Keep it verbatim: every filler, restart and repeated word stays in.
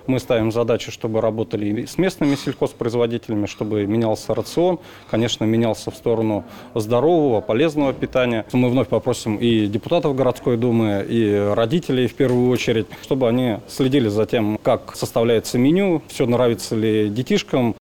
Мы ставим задачу, чтобы работали и с местными сельхозпроизводителями, чтобы менялся рацион, конечно, менялся в сторону здорового, полезного питания. Мы вновь попросим и депутатов городской думы, и родителей в первую очередь, чтобы они следили за тем, как составляется меню, все нравится ли детишкам,